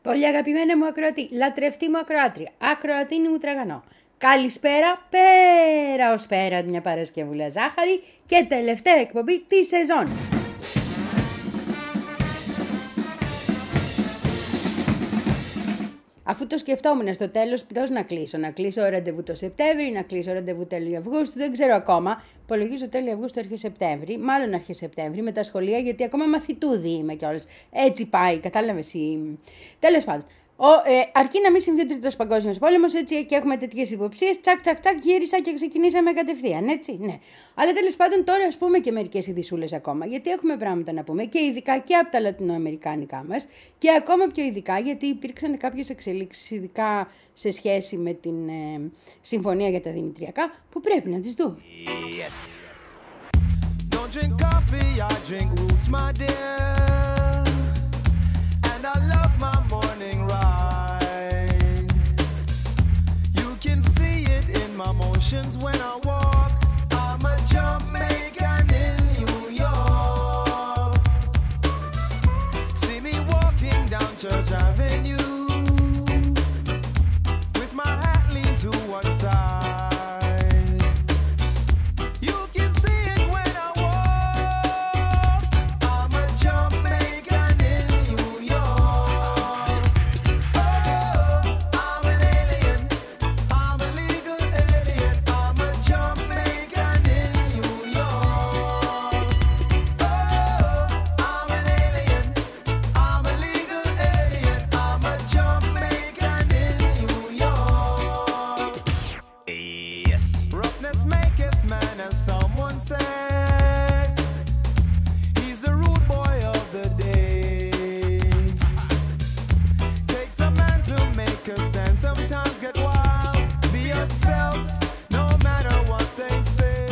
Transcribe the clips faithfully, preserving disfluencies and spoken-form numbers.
Πολύ αγαπημένα μου ακροατή, λατρευτή μου ακροάτρια, ακροατίνη μου τραγανό. Καλησπέρα, πέρα ως πέρα μια Παρασκευούλα ζάχαρη και τελευταία εκπομπή τη σεζόν. Αφού το σκεφτόμουν στο τέλος, πώς να κλείσω. Να κλείσω ραντεβού το Σεπτέμβρη, να κλείσω ραντεβού τέλη Αυγούστου, δεν ξέρω ακόμα. Υπολογίζω τέλη Αυγούστου, αρχές Σεπτέμβρη, μάλλον αρχές Σεπτέμβρη με τα σχολεία, γιατί ακόμα μαθητούδι είμαι κιόλας. Έτσι πάει, κατάλαβες η. Τέλος πάντων. Ο, ε, αρκεί να μην συμβεί ο Τρίτος Παγκόσμιος Πόλεμος, έτσι, και έχουμε τέτοιες υποψίες. Τσακ, τσακ, τσακ, γύρισα και ξεκινήσαμε κατευθείαν, έτσι. Ναι. Αλλά τέλος πάντων τώρα ας πούμε και μερικές ειδισούλες ακόμα, γιατί έχουμε πράγματα να πούμε και ειδικά και από τα λατινοαμερικάνικά μας και ακόμα πιο ειδικά γιατί υπήρξαν κάποιες εξελίξεις, ειδικά σε σχέση με την ε, συμφωνία για τα Δημητριακά, που πρέπει να τις δούμε. Yes. Don't drink coffee, I drink roots, my dear. And I love my morning ride. You can see it in my motions when I walk. I'm a Jamaican in New York. See me walking down Church Avenue with my hat leaned to one side. You can see it when I walk. I'm a Jamaican in New York. Oh, I'm an alien. I'm a legal alien. I'm a Jamaican in New York. Oh, I'm an alien. I'm a legal alien. I'm a Jamaican in New York. Yes. Roughness maketh man, as someone said. He's the rude boy of the day. Takes a man to make a stand. Sometimes get wild. Be yourself, no matter what they say.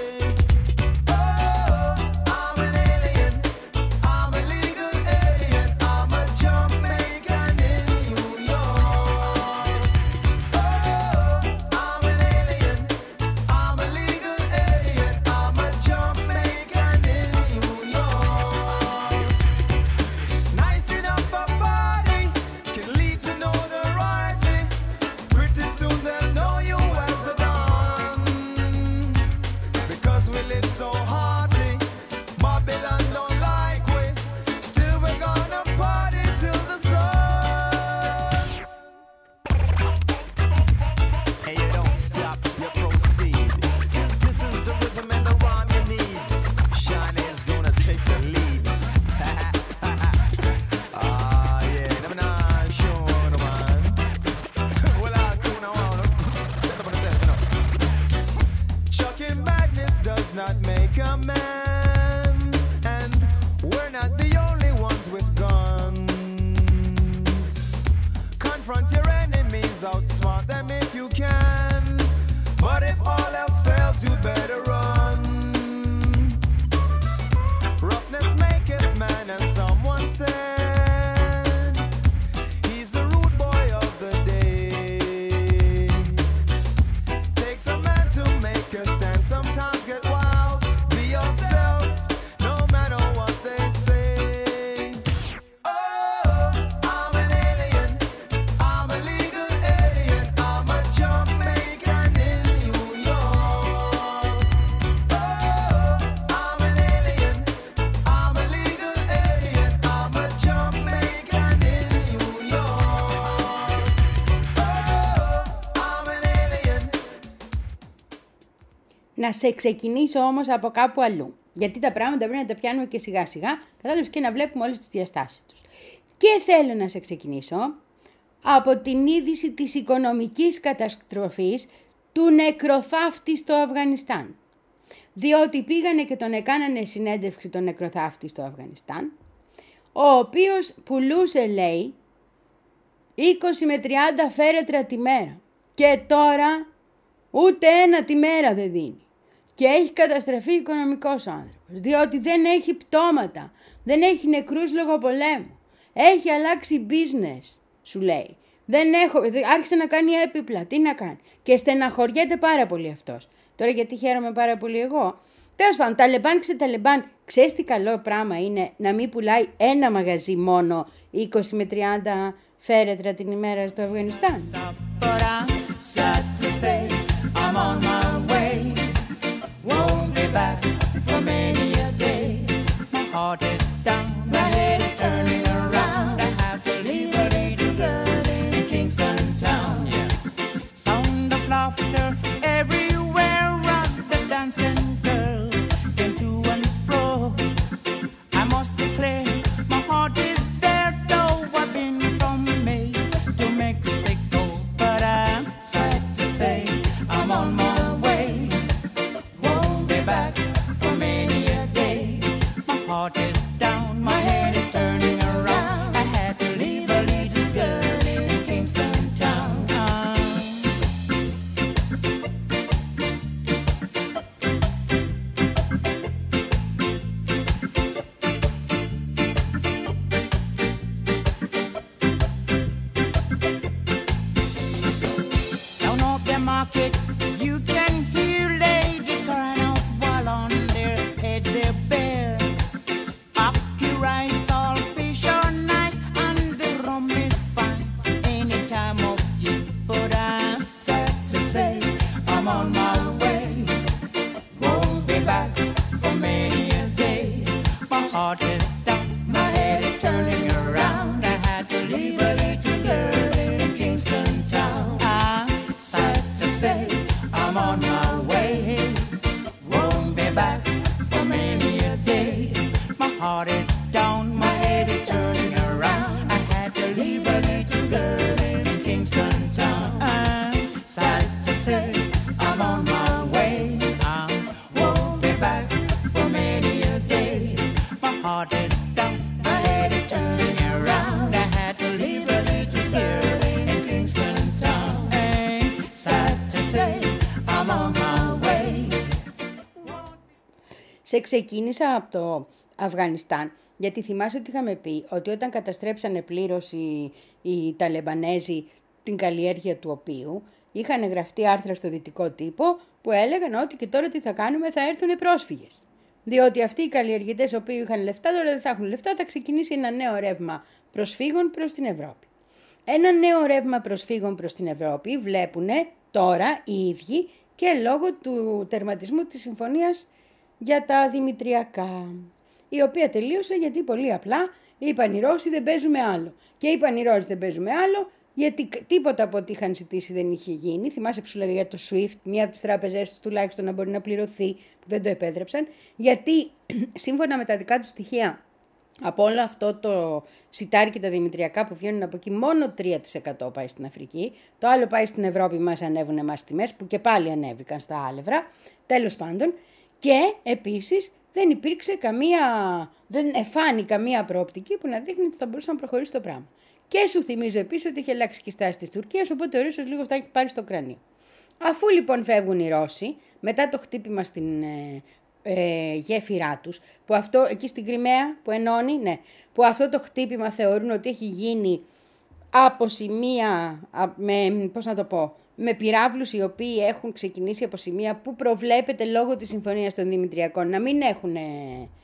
Oh, I'm an alien. I'm a legal alien. I'm a Jamaican in New York. Oh, I'm an alien. I'm a legal alien. I'm a Jamaican in New York. Nice enough for party, can lead to notoriety. Pretty soon they'll know you as a don. Because we live so hearty, Babylon don't like we. Still we're gonna party till the sun. And you don't stop, you proceed. 'Cause this is the rhythm and the rhyme you need. Shanae's gonna take the lead. Ah, yeah, never not sure, no man. Well, I do now, set up on the test, you know. Chucking badness does not make a man. And we're not the only ones with guns. Confront your enemies, outsmart them if you can. But if all else fails, you better run. Roughness maketh man, as someone said. He's the rude boy of the day. Takes a man to make a stand. Sometimes get wild. Be yourself, no matter what they say. Oh, I'm an alien. I'm a legal alien. I'm a Jamaican in New York. Oh, I'm an alien. I'm a legal alien. I'm a Jamaican in New York. Oh, I'm an alien. Να σε ξεκινήσω όμως από κάπου αλλού. Γιατί τα πράγματα πρέπει να τα πιάνουμε και σιγά σιγά, κατάλαβες, και να βλέπουμε όλες τις διαστάσεις τους. Και θέλω να σε ξεκινήσω από την είδηση της οικονομικής καταστροφής του νεκροθάφτη στο Αφγανιστάν. Διότι πήγανε και τον έκανανε συνέντευξη τον νεκροθάφτη στο Αφγανιστάν, ο οποίος πουλούσε, λέει, είκοσι με τριάντα φέρετρα τη μέρα. Και τώρα ούτε ένα τη μέρα δεν δίνει. Και έχει καταστραφεί οικονομικός ο άνθρωπος, διότι δεν έχει πτώματα, δεν έχει νεκρούς λόγω πολέμου. Έχει αλλάξει business, σου λέει. Δεν έχω, άρχισε να κάνει έπιπλα, τι να κάνει. Και στεναχωριέται πάρα πολύ αυτός. Τώρα γιατί χαίρομαι πάρα πολύ εγώ. Τέλος πάντων, Ταλεμπάν ξεταλεμπάν. Ξέρεις τι καλό πράγμα είναι να μην πουλάει ένα μαγαζί μόνο είκοσι με τριάντα φέρετρα την ημέρα στο Αφγανιστάν. Σε ξεκίνησα από το Αφγανιστάν, γιατί θυμάσαι ότι είχαμε πει ότι όταν καταστρέψανε πλήρως οι, οι Ταλεμπανέζοι την καλλιέργεια του οποίου, είχαν γραφτεί άρθρα στο δυτικό τύπο που έλεγαν ότι και τώρα τι θα κάνουμε, θα έρθουν οι πρόσφυγες. Διότι αυτοί οι καλλιεργητές οποίοι είχαν λεφτά, τώρα δεν θα έχουν λεφτά, θα ξεκινήσει ένα νέο ρεύμα προσφύγων προς την Ευρώπη. Ένα νέο ρεύμα προσφύγων προς την Ευρώπη βλέπουν τώρα οι ίδιοι και λόγω του τερματισμού της συμφωνίας για τα δημητριακά, η οποία τελείωσε γιατί πολύ απλά είπαν οι Ρώσοι δεν παίζουμε άλλο. Και είπαν οι Ρώσοι δεν παίζουμε άλλο γιατί τίποτα από ό,τι είχαν ζητήσει δεν είχε γίνει. Θυμάσαι που σου λέγα για το σουίφτ, μία από τις τράπεζές τους τουλάχιστον να μπορεί να πληρωθεί, που δεν το επέτρεψαν, γιατί σύμφωνα με τα δικά του στοιχεία από όλο αυτό το σιτάρι και τα δημητριακά που βγαίνουν από εκεί, μόνο τρία τοις εκατό πάει στην Αφρική. Το άλλο πάει στην Ευρώπη, μας ανέβουν εμάς τιμές, που και πάλι ανέβηκαν στα άλευρα. Τέλος πάντων. Και επίσης δεν υπήρξε καμία, δεν εφάνει καμία προοπτική που να δείχνει ότι θα μπορούσε να προχωρήσει το πράγμα. Και σου θυμίζω επίσης ότι έχει αλλάξει και η στάση της Τουρκίας, οπότε ο Ρώσος λίγο θα έχει πάρει στο κρανίο. Αφού λοιπόν φεύγουν οι Ρώσοι, μετά το χτύπημα στην ε, ε, γέφυρά τους, που αυτό εκεί στην Κριμαία που ενώνει, ναι, που αυτό το χτύπημα θεωρούν ότι έχει γίνει από σημεία, με, πώς να το πω, με πυράβλους οι οποίοι έχουν ξεκινήσει από σημεία που προβλέπεται λόγω της συμφωνίας των Δημητριακών να μην έχουν ε,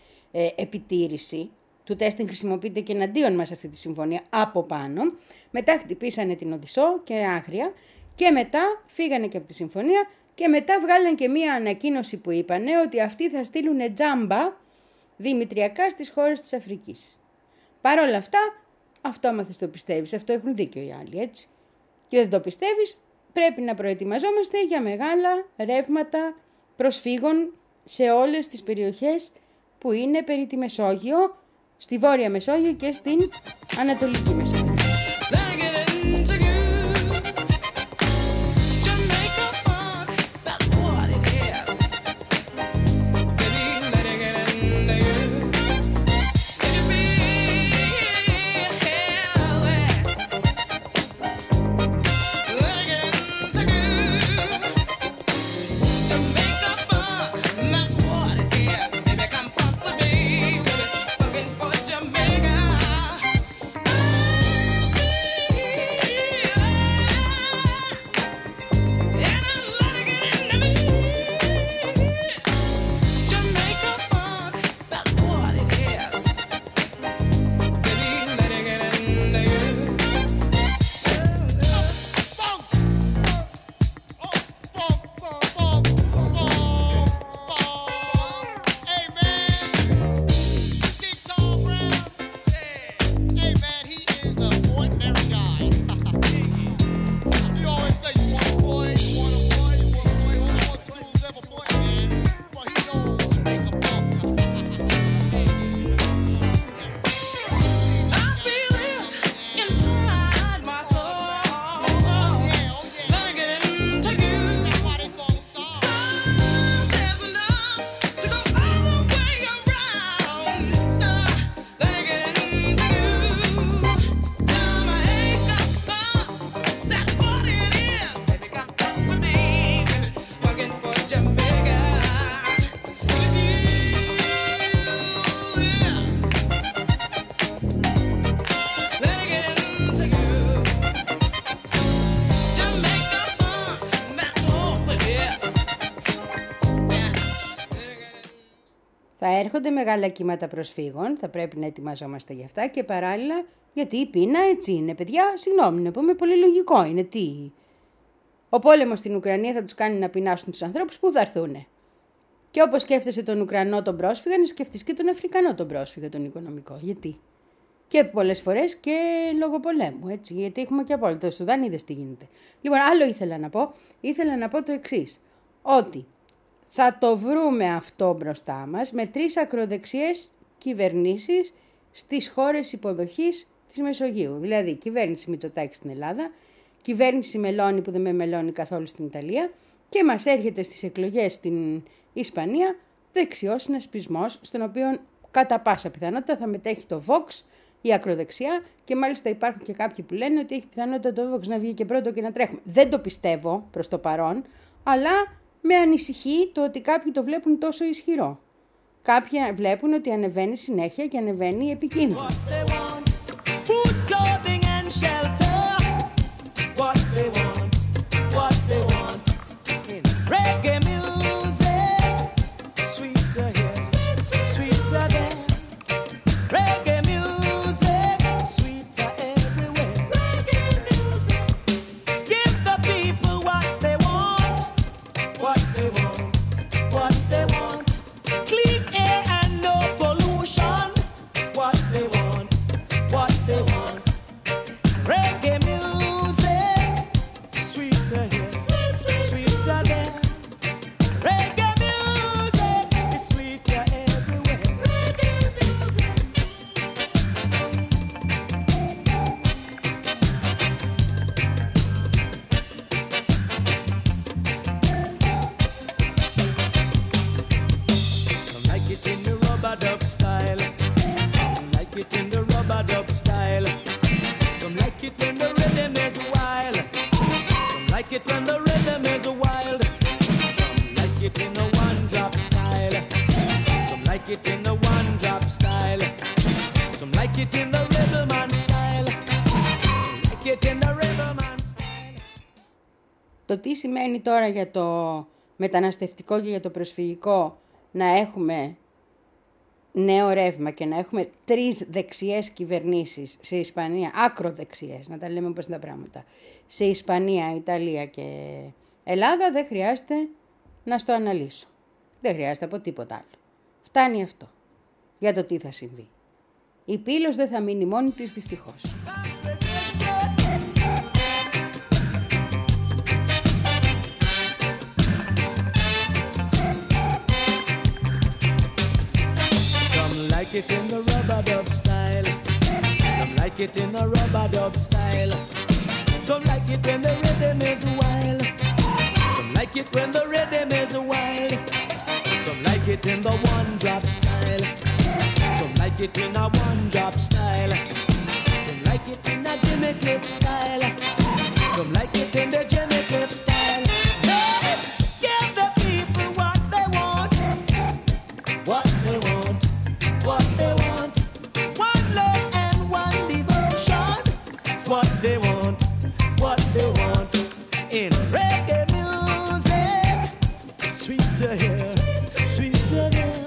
ε, επιτήρηση. Του τέστην χρησιμοποιείται και εναντίον μας αυτή τη συμφωνία από πάνω. Μετά χτυπήσανε την Οδυσσό και άγρια και μετά φύγανε και από τη συμφωνία και μετά βγάλαν και μία ανακοίνωση που είπανε ότι αυτοί θα στείλουν τζάμπα δημητριακά στις χώρες της Αφρικής. Παρ' όλα αυτά, αυτό άμα θες το πιστεύεις, αυτό έχουν δίκιο οι άλλοι, έτσι. Και δεν το πιστεύεις, πρέπει να προετοιμαζόμαστε για μεγάλα ρεύματα προσφύγων σε όλες τις περιοχές που είναι περί τη Μεσόγειο, στη Βόρεια Μεσόγειο και στην Ανατολική Μεσόγειο. Θα έρχονται μεγάλα κύματα προσφύγων, θα πρέπει να ετοιμαζόμαστε γι' αυτά και παράλληλα, γιατί η πείνα έτσι είναι. Παιδιά, συγγνώμη, να πούμε, πολύ λογικό είναι. Τι. Ο πόλεμος στην Ουκρανία θα τους κάνει να πεινάσουν τους ανθρώπους που θα έρθουν. Και όπως σκέφτεσαι τον Ουκρανό τον πρόσφυγα, να σκεφτείς και τον Αφρικανό τον πρόσφυγα, τον οικονομικό. Γιατί. Και πολλές φορές και λόγω πολέμου, έτσι. Γιατί έχουμε και από όλο το Σουδάν, είδες τι γίνεται. Λοιπόν, άλλο ήθελα να πω. Ήθελα να πω το εξής. Ότι θα το βρούμε αυτό μπροστά μας με τρεις ακροδεξιές κυβερνήσεις στις χώρες υποδοχής της Μεσογείου. Δηλαδή, κυβέρνηση Μητσοτάκη στην Ελλάδα, κυβέρνηση Μελώνη που δεν με μελώνει καθόλου στην Ιταλία και μας έρχεται στις εκλογές στην Ισπανία δεξιός συνασπισμός, στον οποίο κατά πάσα πιθανότητα θα μετέχει το Vox, η ακροδεξιά, και μάλιστα υπάρχουν και κάποιοι που λένε ότι έχει πιθανότητα το Vox να βγει και πρώτο και να τρέχουμε. Δεν το πιστεύω προς το παρόν, αλλά με ανησυχεί το ότι κάποιοι το βλέπουν τόσο ισχυρό. Κάποιοι βλέπουν ότι ανεβαίνει συνέχεια και ανεβαίνει επικίνδυνο. Το τι σημαίνει τώρα για το μεταναστευτικό και για το προσφυγικό να έχουμε νέο ρεύμα και να έχουμε τρεις δεξιές κυβερνήσεις σε Ισπανία, άκροδεξιές, να τα λέμε όπως είναι τα πράγματα, σε Ισπανία, Ιταλία και Ελλάδα, δεν χρειάζεται να στο αναλύσω. Δεν χρειάζεται από τίποτα άλλο. Φτάνει αυτό για το τι θα συμβεί. Η πύλος δεν θα μείνει μόνη της, δυστυχώς. Like it in the rub-a-dub style. Some like it in the rub-a-dub style. Some like it when the rhythm is wild. Some like it when the rhythm is wild. Some like it in the one-drop style. Some like it in a one-drop style. Some like it in a Jimmy Cliff style. Some like it in the Jimmy Cliff style. Hey, give the people what they want. What they want. What they want, one love and one devotion. It's what they want, what they want in reggae music. Sweet to hear, sweet to hear.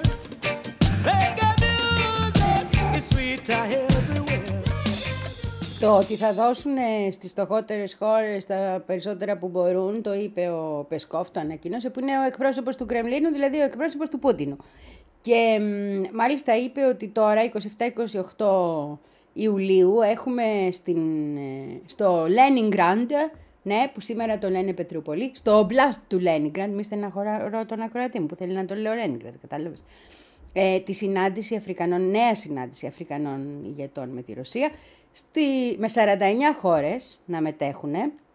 Reggae music is sweet to hear everywhere. Το ότι θα δώσουν στις φτωχότερες χώρες τα περισσότερα που μπορούν, το είπε ο Πεσκόφ, το ανακοίνωσε, που είναι ο εκπρόσωπος του Κρεμλίνου, δηλαδή ο εκπρόσωπος του Πούτινου. Και μάλιστα είπε ότι τώρα, είκοσι επτά είκοσι οκτώ Ιουλίου, έχουμε στην, στο Λένινγκραντ, ναι, που σήμερα το λένε Πετρούπολη, στο Ομπλάστ του Λένινγκραντ, μη στεναχωρώ τον ακροατή μου που θέλει να το λέω Λένινγκραντ, κατάλαβες, ε, τη συνάντηση Αφρικανών, νέα συνάντηση Αφρικανών ηγετών με τη Ρωσία, στη, με σαράντα εννιά χώρες να μετέχουν,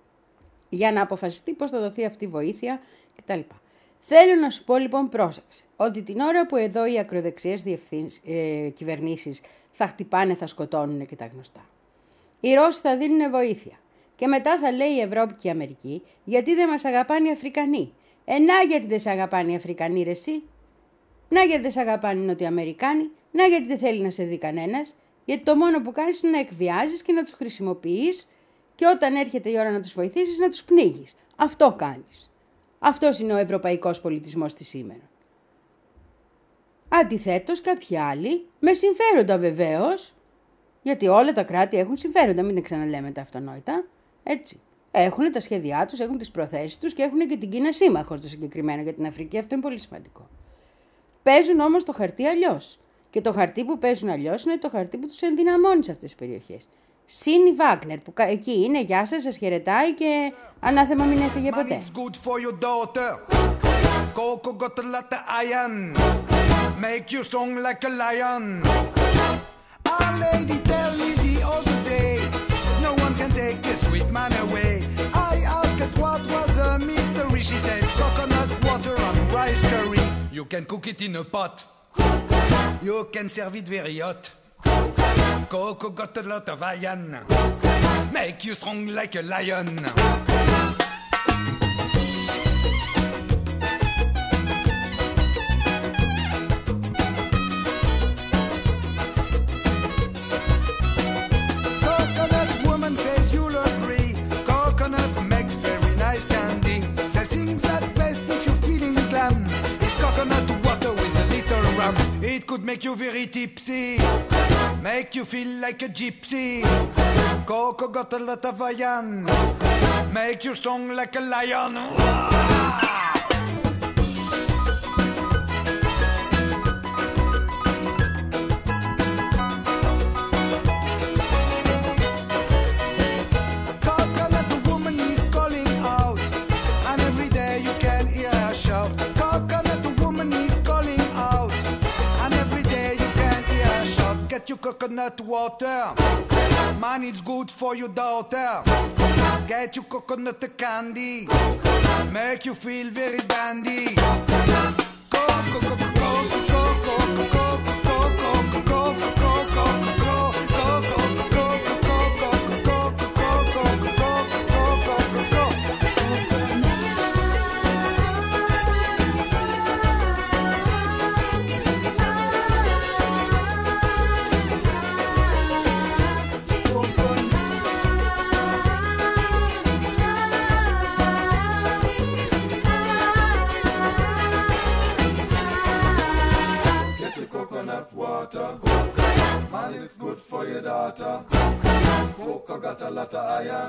για να αποφασιστεί πώς θα δοθεί αυτή η βοήθεια κτλ. Θέλω να σου πω λοιπόν, πρόσεξε, ότι την ώρα που εδώ οι ακροδεξιές ε, κυβερνήσεις θα χτυπάνε, θα σκοτώνουν και τα γνωστά, οι Ρώσοι θα δίνουν βοήθεια και μετά θα λέει η Ευρώπη και η Αμερική, γιατί δεν μας αγαπάνε οι Αφρικανοί. Ε, να γιατί δεν σε αγαπάνε οι Αφρικανοί ρε εσύ, να γιατί δεν σε αγαπάνε οι Νοτιοαμερικάνοι, να γιατί δεν θέλει να σε δει κανένας, γιατί το μόνο που κάνεις είναι να εκβιάζεις και να τους χρησιμοποιείς και όταν έρχεται η ώρα να τους βοηθήσεις να τους πνίγεις. Αυτό κάνεις. Αυτός είναι ο ευρωπαϊκός πολιτισμός της σήμερα. Αντιθέτως, κάποιοι άλλοι, με συμφέροντα βεβαίως, γιατί όλα τα κράτη έχουν συμφέροντα, μην τα ξαναλέμε τα αυτονόητα, έτσι. Έχουν τα σχέδιά τους, έχουν τις προθέσεις τους και έχουν και την Κίνα σύμμαχο στο συγκεκριμένο για την Αφρική, αυτό είναι πολύ σημαντικό. Παίζουν όμως το χαρτί αλλιώς. Και το χαρτί που παίζουν αλλιώς είναι το χαρτί που τους ενδυναμώνει σε αυτές τις περιοχές. Συν η Βάγνερ που εκεί είναι, γεια σας, σας χαιρετάει και ανάθεμα μην έφυγε ποτέ. Coco got a lot of iron, make you strong like a lion. Our lady tell me the other day, no one can take a sweet man away. I asked her what was a mystery, she said coconut water on rice curry. You can cook it in a pot, you can serve it very hot. Coco got a lot of iron, make you strong like a lion. It could make you very tipsy, make you feel like a gypsy. Coco got a lot of iron, make you strong like a lion. Coconut woman is calling out, and every day you can hear her shout. Coconut woman is calling out, get your coconut water, man, it's good for your daughter. Get your coconut candy, make you feel very dandy. Coco, coco, coco, coco, coco, coco, coco, coco, man, it's good for your daughter. Coco got a lot of iron,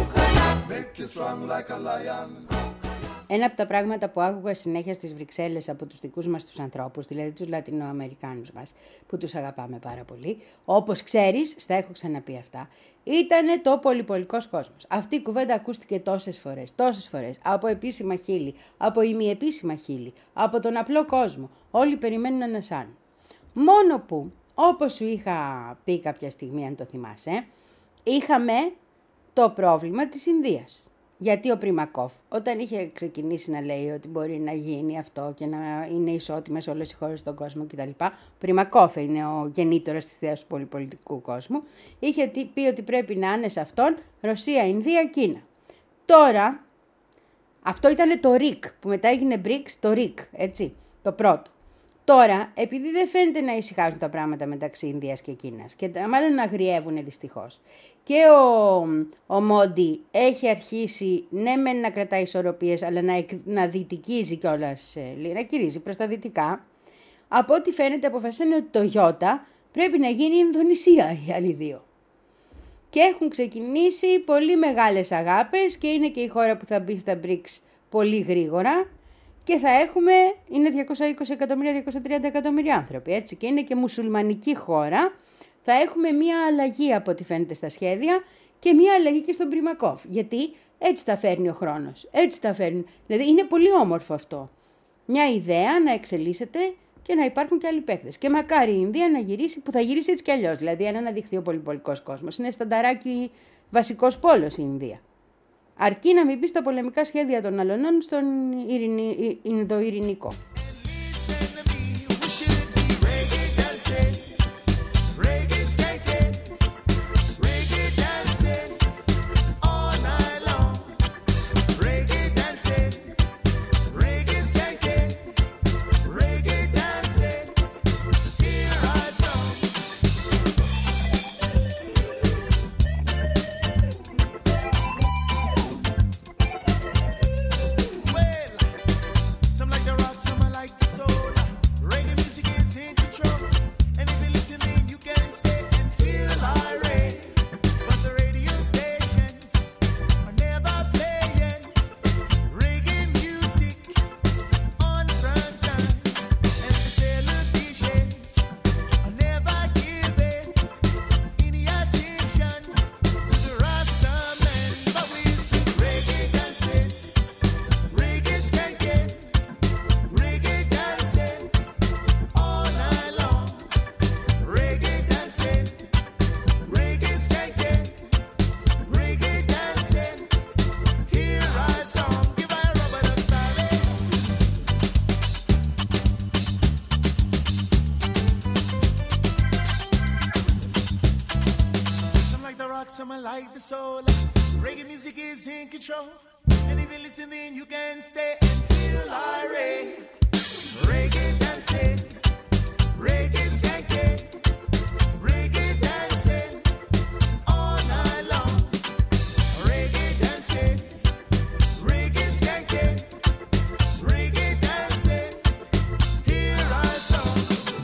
make you strong like a lion. Ένα από τα πράγματα που άκουγα συνέχεια στις Βρυξέλλες από τους δικούς μας τους ανθρώπους, δηλαδή τους Λατινοαμερικάνους μας, που τους αγαπάμε πάρα πολύ, όπως ξέρεις, στα έχω ξαναπεί αυτά, ήτανε το πολυπολικός κόσμος. Αυτή η κουβέντα ακούστηκε τόσες φορές, τόσες φορές, από επίσημα χείλη, από ημιεπίσημα χείλη, από τον απλό κόσμο. Όλοι περιμένουν ένας άλλον. Μόνο που, όπως σου είχα πει κάποια στιγμή, αν το θυμάσαι, είχαμε το πρόβλημα της Ινδίας. Γιατί ο Πριμακόφ, όταν είχε ξεκινήσει να λέει ότι μπορεί να γίνει αυτό και να είναι ισότιμες όλες οι χώρες στον κόσμο κτλ. Ο Πριμακόφ είναι ο γεννήτωρας της θέασης του πολυπολιτικού κόσμου. Είχε πει ότι πρέπει να είναι σε αυτόν Ρωσία, Ινδία, Κίνα. Τώρα, αυτό ήταν το ρικ, που μετά έγινε μπρικς, το ρικ, έτσι, το πρώτο. Τώρα, επειδή δεν φαίνεται να ησυχάζουν τα πράγματα μεταξύ Ινδίας και Κίνας και μάλλον να αγριεύουν δυστυχώς, και ο, ο Μόντι έχει αρχίσει ναι μεν να κρατάει ισορροπίες, αλλά να, να δυτικίζει κιόλας, να κυρίζει προς τα δυτικά, από ό,τι φαίνεται αποφασίσανε ότι το Ιώτα πρέπει να γίνει η Ινδονησία οι άλλοι δύο. Και έχουν ξεκινήσει πολύ μεγάλες αγάπες και είναι και η χώρα που θα μπει στα μπρικς πολύ γρήγορα. Και θα έχουμε, είναι διακόσια είκοσι εκατομμύρια, διακόσια τριάντα εκατομμύρια άνθρωποι, έτσι, και είναι και μουσουλμανική χώρα. Θα έχουμε μία αλλαγή από ό,τι φαίνεται στα σχέδια και μία αλλαγή και στον Πριμακόφ. Γιατί έτσι τα φέρνει ο χρόνος, έτσι τα φέρνει. Δηλαδή είναι πολύ όμορφο αυτό. Μια ιδέα να εξελίσσεται και να υπάρχουν και άλλοι παίκτες. Και μακάρι η Ινδία να γυρίσει, που θα γυρίσει έτσι κι αλλιώς. Δηλαδή αν αναδειχθεί ο πολυπολικός κόσμος. Είναι στανταράκι βασικός πόλος η Ινδία. Αρκεί να μην μπει στα πολεμικά σχέδια των αλωνών στον Ινδοειρηνικό. Some like the rock, some like the soul. Reggae music is in control. And if you're listening, you can stay and feel irate. Reggae dancing, reggae skanking, reggae dancing all night long. Reggae dancing, reggae skanking, reggae dancing. Hear our song.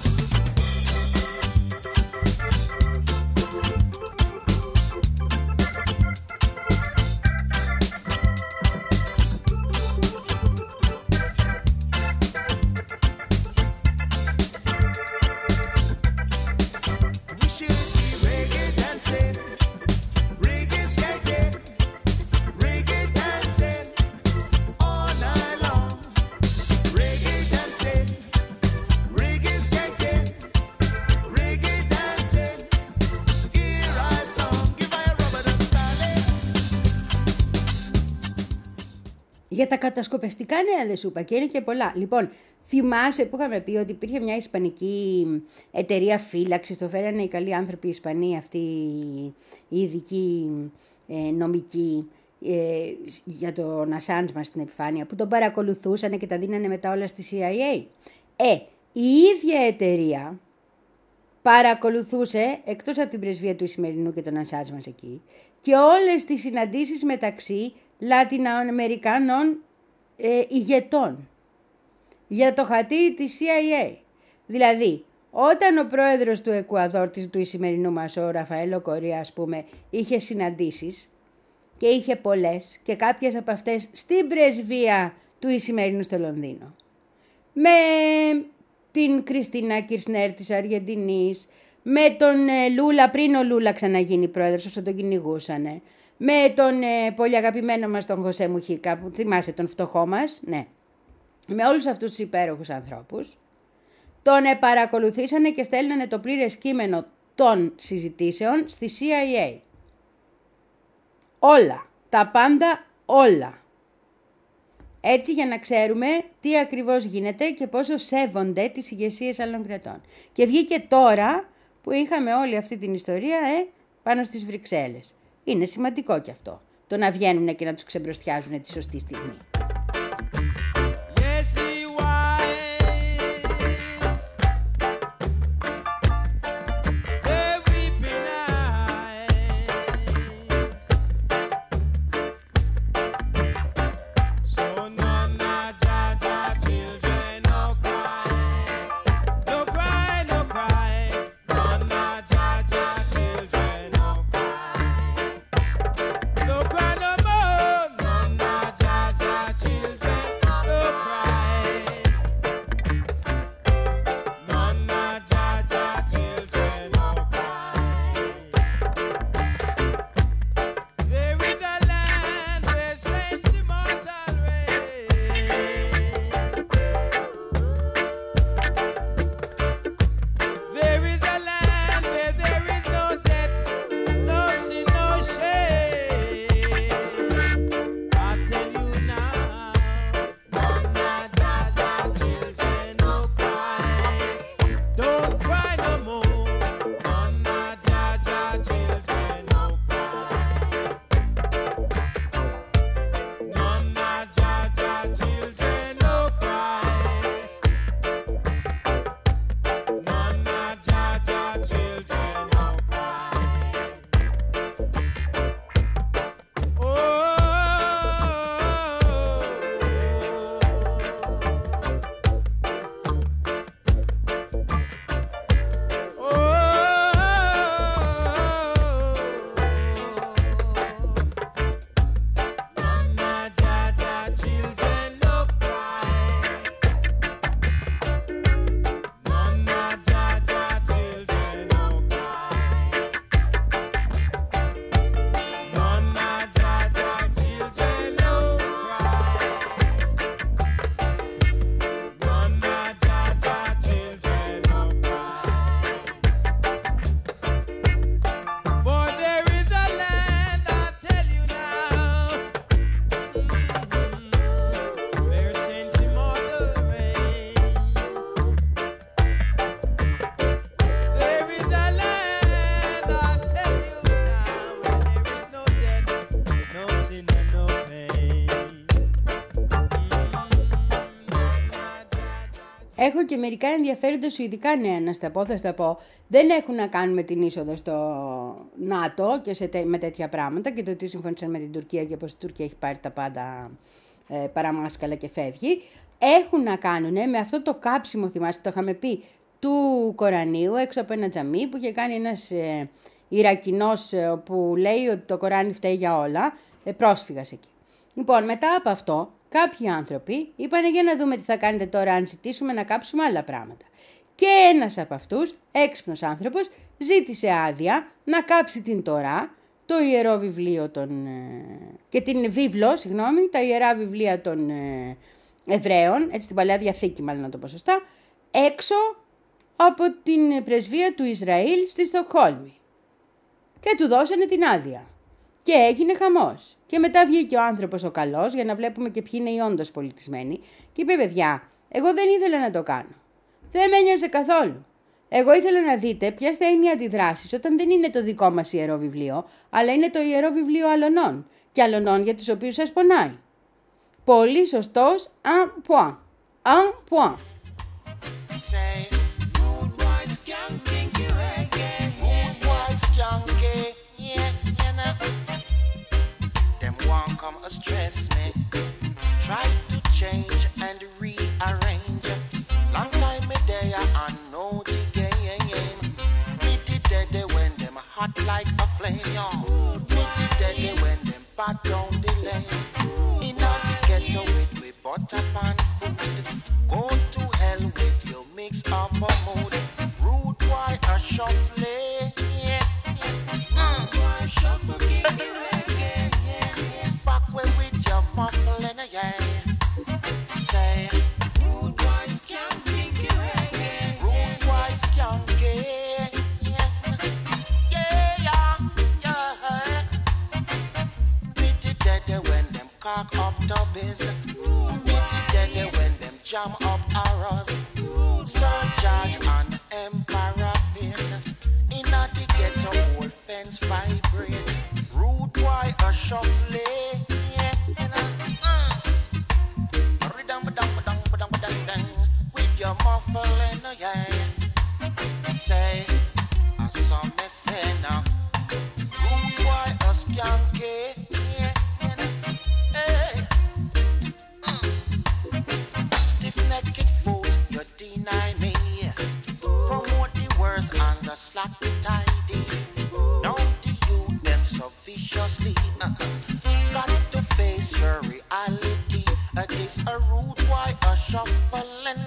Για τα κατασκοπευτικά νέα δεν σου είπα και είναι και πολλά. Λοιπόν, θυμάσαι που είχαμε πει ότι υπήρχε μια ισπανική εταιρεία φύλαξης, το φέρανε οι καλοί άνθρωποι Ισπανοί, αυτοί οι ειδικοί ε, νομικοί ε, για τον Ασάντζ μας στην επιφάνεια, που τον παρακολουθούσαν και τα δίνανε μετά όλα στη σι άι έι. Ε, η ίδια εταιρεία παρακολουθούσε, εκτός από την πρεσβεία του Ισημερινού και τον Ασάντζ μας εκεί, και όλες τις συναντήσεις μεταξύ Λατινοαμερικάνων ε, ηγετών για το χατήρι της σι άι έι. Δηλαδή, όταν ο πρόεδρος του Εκουαδόρ, του Ισημερινού μας, ο Ραφαέλο Κορία, ας πούμε, είχε συναντήσεις και είχε πολλές και κάποιες από αυτές στην πρεσβεία του Ισημερινού στο Λονδίνο, με την Κριστίνα Κιρσνέρ της Αργεντινής, με τον ε, Λούλα, πριν ο Λούλα ξαναγίνει πρόεδρος, όσο τον κυνηγούσανε, με τον ε, πολύ αγαπημένο μας τον Χωσέ Μουχίκα, που θυμάσαι τον φτωχό μας, ναι. Με όλους αυτούς τους υπέροχους ανθρώπους, τον ε, παρακολουθήσανε και στέλνανε το πλήρες κείμενο των συζητήσεων στη σι άι έι. Όλα, τα πάντα όλα. Έτσι για να ξέρουμε τι ακριβώς γίνεται και πόσο σέβονται τις ηγεσίες άλλων κρατών. Και βγήκε τώρα που είχαμε όλη αυτή την ιστορία ε, πάνω στις Βρυξέλλες. Είναι σημαντικό κι αυτό, το να βγαίνουν και να τους ξεμπροστιάζουν τη σωστή στιγμή. Έχω και μερικά ενδιαφέροντα σουηδικά νέα να στα πω, θα στα πω. Δεν έχουν να κάνουν με την είσοδο στο ΝΑΤΟ και σε, με τέτοια πράγματα και το ότι συμφωνήσαν με την Τουρκία και πως η Τουρκία έχει πάρει τα πάντα ε, παραμάσκαλα και φεύγει. Έχουν να κάνουν με αυτό το κάψιμο, θυμάστε, το είχαμε πει, του Κορανίου έξω από ένα τζαμί που είχε κάνει ένας ε, Ιρακινός ε, που λέει ότι το Κοράνι φταίει για όλα, ε, πρόσφυγας εκεί. Λοιπόν, μετά από αυτό, κάποιοι άνθρωποι είπανε για να δούμε τι θα κάνετε τώρα αν ζητήσουμε να κάψουμε άλλα πράγματα. Και ένας από αυτούς, έξυπνος άνθρωπος, ζήτησε άδεια να κάψει την Τορά, το ιερό βιβλίο των... και την βίβλο, συγγνώμη, τα ιερά βιβλία των Εβραίων, έτσι την Παλαιά Διαθήκη μάλλον να το πω σωστά, έξω από την πρεσβεία του Ισραήλ στη Στοκχόλμη. Και του δώσανε την άδεια. Και έγινε χαμός. Και μετά βγήκε ο άνθρωπος ο καλός, για να βλέπουμε και ποιοι είναι οι όντως πολιτισμένοι, και είπε: παιδιά, εγώ δεν ήθελα να το κάνω. Δεν με ένοιαζε καθόλου. Εγώ ήθελα να δείτε ποιες θα είναι οι αντιδράσεις όταν δεν είναι το δικό μας ιερό βιβλίο, αλλά είναι το ιερό βιβλίο αλωνών. Και αλωνών για τους οποίους σας πονάει. Πολύ σωστός, un point. Un point. Come stress me, try to change and rearrange. Long time me there and no the game. Me the dead when them hot like a flame, yo. Me the dead when them bad down the lane. In all the ghetto with we butter pan food. Go to hell with your mix up a mood. Rude boy a shuffle, yeah, yeah. Mm. Boy shuffle, give me reggae. Back way with your muffling, yeah. Say, rude boys can't think reggae. Rude boys can't get, yeah, yeah, yeah, yeah. Meet the dead when them cock up tubbies. Meet the dead when them jam up arrows. Sir George and Emperor Fate. Inna the ghetto old fence vibrate. Rude boy a shuffle. Muffling, yeah. Say, I saw me say now. Rude boy, a skanky, yeah. Hey. Mm. Stiff-necked foot, you deny me. Promote the worst and the slack the tidy. Now the youth them so viciously. Uh, got to face your reality. Uh, this a rude boy, a shuffling.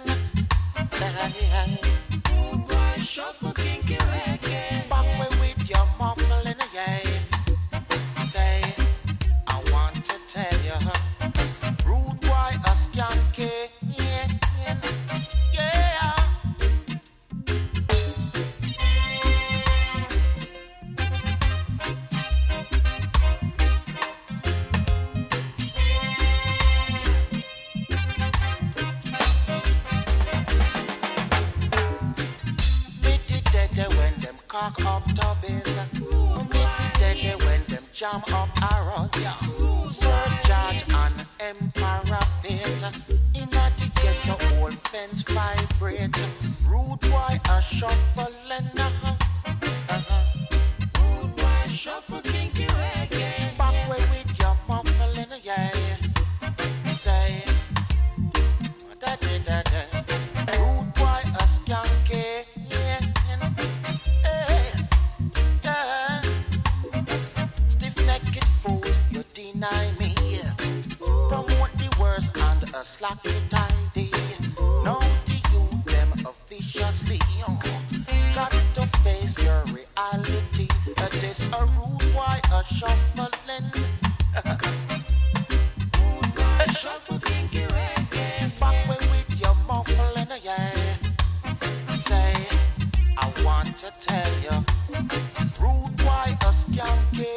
Rude boy, shuffle, kinky reggae. Back way with your muffling, yeah. Say, I want to tell you, rude boy, a skanky, yeah, yeah. Cock up tubbies, meet the dead when them jam up arrows, yeah. Sir George and Emperor Fate. Inna the ghetto old fence vibrate. Rude boy a shuffling, uh-huh. Rude boy shuffle kinky reggae. Back way with your muffling, yeah. Say, da da da da. Rude boy a skanky. Deny me, promote the worst and a slack the tidy. Now the youth them officiously got to face your reality. This a rude boy a shuffling. Rude boy shuffle kinky reggae. Back way with your muffling, yeah. Say, I want to tell you, rude boy a skanky.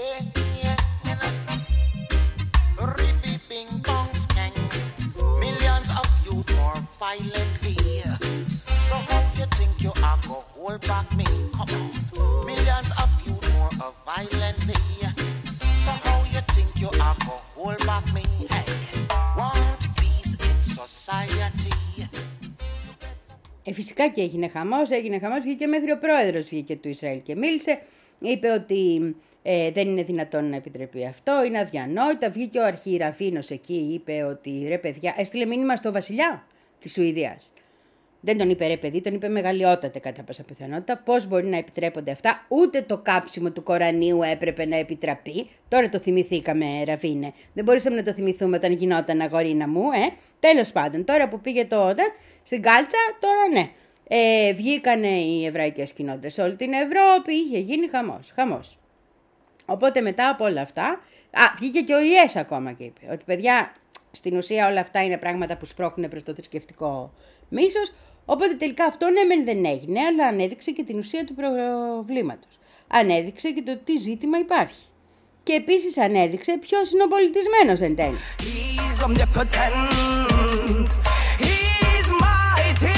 Violently, so how you think you are go hold back me? Come on, millions of you more of violently. So how you think you are go hold back me? Hey, want peace in society? You better Ε, φυσικά και έγινε χαμός, έγινε χαμός, βγήκε μέχρι ο πρόεδρος βγήκε του Ισραήλ και μίλησε, είπε ότι ε, δεν είναι δυνατόν να επιτρέπει αυτό, είναι αδιανόητο, βγήκε ο αρχιεραφήνος εκεί, είπε ότι ρε παιδιά, έστειλε μήνυμα στο βασιλιά της Σουηδίας. Δεν τον είπε ρε παιδί, τον είπε μεγαλειότατε κατά πάσα πιθανότητα. Πώς μπορεί να επιτρέπονται αυτά, ούτε το κάψιμο του Κορανίου έπρεπε να επιτραπεί. Τώρα το θυμηθήκαμε, Ραβίνε. Δεν μπορούσαμε να το θυμηθούμε όταν γινόταν, αγορίνα μου, ε. Τέλος πάντων, τώρα που πήγε τότε στην κάλτσα, τώρα ναι. Ε, βγήκανε οι εβραϊκές κοινότητες σε όλη την Ευρώπη, είχε γίνει χαμός, χαμός. Οπότε μετά από όλα αυτά, α, βγήκε και ο Ιες ακόμα και είπε ότι παιδιά, στην ουσία όλα αυτά είναι πράγματα που σπρώχνουν προς το θρησκευτικό μίσος. Οπότε τελικά αυτό ναι μεν δεν έγινε, αλλά ανέδειξε και την ουσία του προβλήματος. Ανέδειξε και το τι ζήτημα υπάρχει. Και επίσης ανέδειξε ποιος είναι ο πολιτισμένος εν τέλει. He's omnipotent. He's mighty.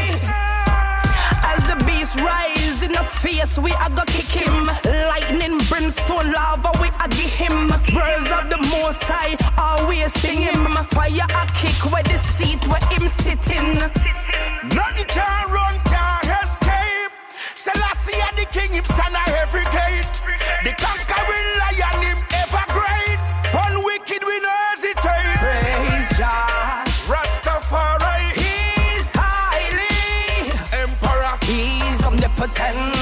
As the beast rise in the face, we are gonna kick him. Lightning, brimstone, lava, we are give him. Birds of the Most High, always sting him. Fire a kick where the seat where him sitting. Nothing can run, can't escape. Selassie and the king, him stand at every gate. The conquering lion, him ever great. Unwicked, we no hesitate. Praise Jah. Rastafari, He's highly. Emperor, He's omnipotent.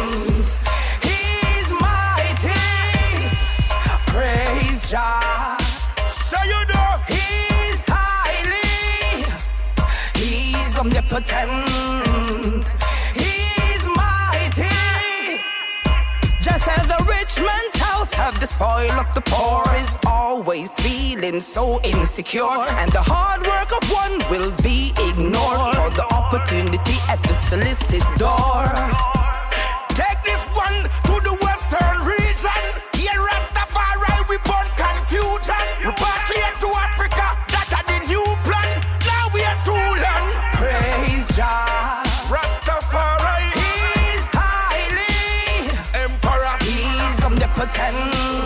He's mighty. Praise Jah. say you know. He's highly. He's omnipotent. He's mighty. Just as the rich man's house have the spoil of the poor is always feeling so insecure, and the hard work of one will be ignored for the opportunity at the solicit door. Take this one to the western region. Here Rastafari, we burn confusion. Repatriate to Africa, that are the new plan. Now we are to learn. Praise Jah. Rastafari, He's highly. Emperor, He's omnipotent.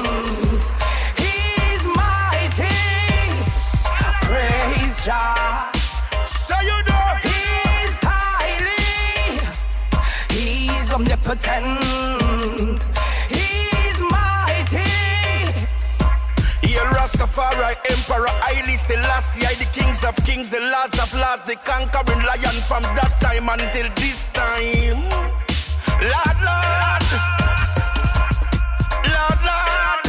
He's mighty. Praise Jah. say you know. He's highly. He's omnipotent. He's mighty. Here Rastafari, Emperor, Haile Selassie, the kings of kings, the lords of lords, the conquering lion from that time until this time. Lord, Lord, Lord, Lord,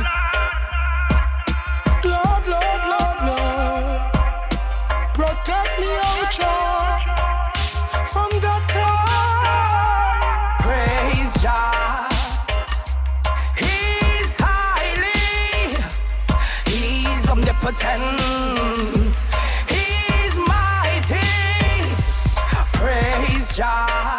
Lord, Lord, Lord, Lord, protect me, oh Lord, from the time. Praise Jah. He's highly. He's omnipotent. He's mighty. Praise Jah.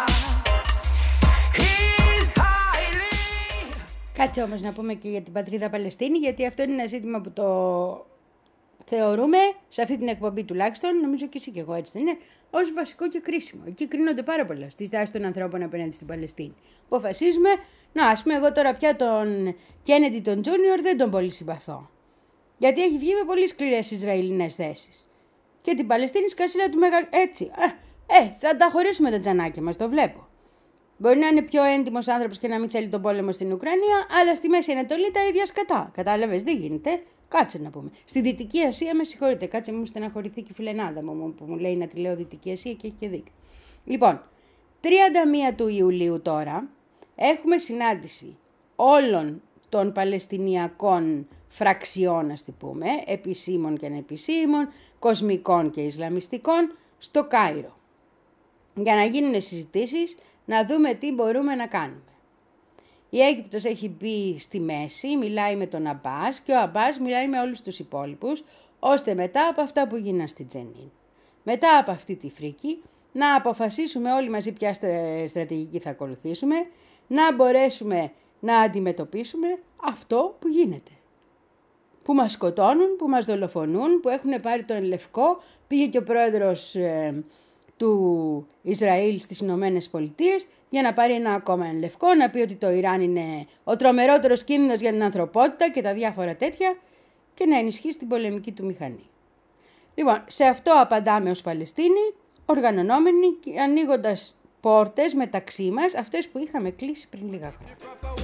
He's highly. Κάτσε όμως να πούμε και για την πατρίδα Παλαιστίνη, γιατί αυτό είναι ένα ζήτημα που το θεωρούμε, σε αυτή την εκπομπή τουλάχιστον, νομίζω και εσύ και εγώ έτσι δεν είναι, ως βασικό και κρίσιμο. Εκεί κρίνονται πάρα πολλά στις τάσεις των ανθρώπων απέναντι στην Παλαιστίνη. Αποφασίζουμε, να ας πούμε εγώ τώρα πια τον Κέννεντι τον Τζούνιορ δεν τον πολύ συμπαθώ. Γιατί έχει βγει με πολύ σκληρές Ισραηλινές θέσεις. Και την Παλαιστίνη σκασίλα του μεγαλ... Έτσι, ε, ε, θα τα χωρίσουμε τα τζανάκια μας, το βλέπω. Μπορεί να είναι πιο έντιμος άνθρωπος και να μην θέλει τον πόλεμο στην Ουκρανία, αλλά στη Μέση Ανατολή τα ίδια σκατά. Κατάλαβες, δεν γίνεται. Κάτσε να πούμε. Στη Δυτική Ασία, με συγχωρείτε, κάτσε μου στεναχωρηθεί και η φιλενάδα μου που μου λέει να τη λέω Δυτική Ασία και έχει και δίκιο. Λοιπόν, τριάντα μία του Ιουλίου τώρα έχουμε συνάντηση όλων των Παλαιστινιακών φραξιών, ας τη πούμε, επισήμων και ανεπισήμων, κοσμικών και Ισλαμιστικών, στο Κάιρο. Για να γίνουν συζητήσεις, να δούμε τι μπορούμε να κάνουμε. Η Αίγυπτος έχει μπει στη μέση, μιλάει με τον Αμπάς και ο Αμπάς μιλάει με όλους τους υπόλοιπους, ώστε μετά από αυτά που γίναν στη Τζενίν, μετά από αυτή τη φρίκη, να αποφασίσουμε όλοι μαζί ποια στρατηγική θα ακολουθήσουμε, να μπορέσουμε να αντιμετωπίσουμε αυτό που γίνεται. Που μας σκοτώνουν, που μας δολοφονούν, που έχουν πάρει τον Λευκό, πήγε και ο πρόεδρος ε, του Ισραήλ στις Ηνωμένες Πολιτείες για να πάρει ένα ακόμα λευκό, να πει ότι το Ιράν είναι ο τρομερότερος κίνδυνος για την ανθρωπότητα και τα διάφορα τέτοια και να ενισχύσει την πολεμική του μηχανή. Λοιπόν, σε αυτό απαντάμε ως Παλαιστίνοι οργανωνόμενοι και ανοίγοντας πόρτες μεταξύ μας, αυτές που είχαμε κλείσει πριν λίγα χρόνια.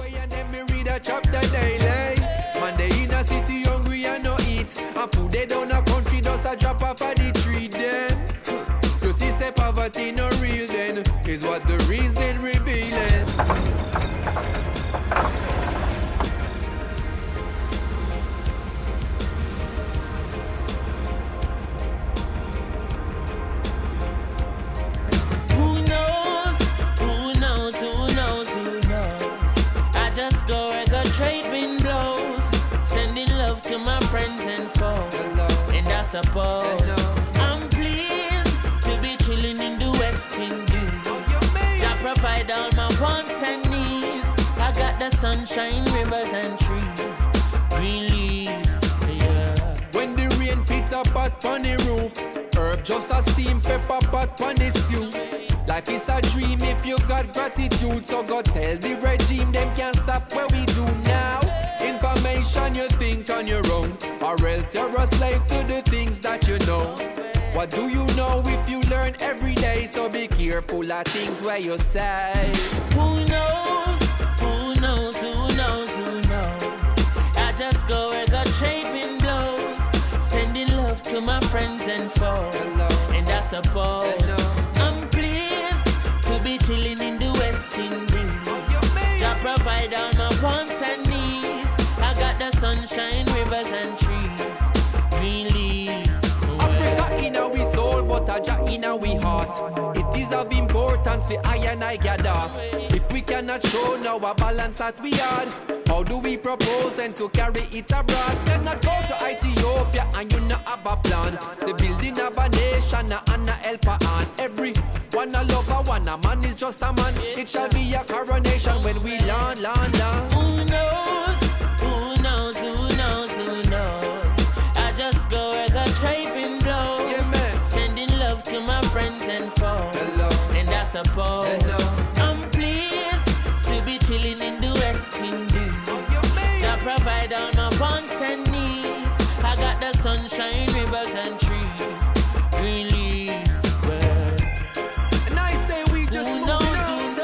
To my friends and foes, hello. And I suppose hello. I'm pleased to be chilling in the West Indies. Oh, I provide all my wants and needs. I got the sunshine, rivers and trees, green leaves, yeah. When the rain pits up pot on the roof, herb just a steam pepper pot on the stew. Life is a dream if you got gratitude, so go tell the regime them can't stop what we do now. Information you think on your own, or else you're a slave to the things that you know. What do you know if you learn every day? So be careful of things where you say. Who knows, who knows, who knows, who knows. I just go where the trade wind blows, sending love to my friends and foes. Hello. And I suppose hello. I'm pleased to be chilling in the West Indies. Oh, I provide all my wants and needs. I got the sunshine, rivers and trees, green leaves. Africa in our soul, but a Jah in our heart. It is of importance for I and I gather. If we cannot show now a balance that we are, how do we propose then to carry it abroad? Cannot go to Ethiopia and you not have a plan. The building of a nation and a helper on. Every one a lover, one a man is just a man. It shall be a coronation when we land, land, land. Who knows? Who knows? Who knows? Who knows? I just go where the trade wind blows, yeah, man. Sending love to my friends and foes. Hello. And I suppose hello. I'm pleased to be chilling in the West Indies. Oh, I provide all my wants and needs. I got the sunshine, rivers and trees, green leaves. Well, and I say we just who move knows? it Who on.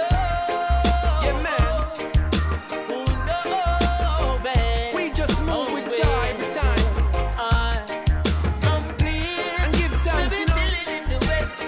knows? Yeah, man. Who knows, babe? We just move Oh, with joy every time. I, I'm pleased And give thanks, to be you know. chilling in the West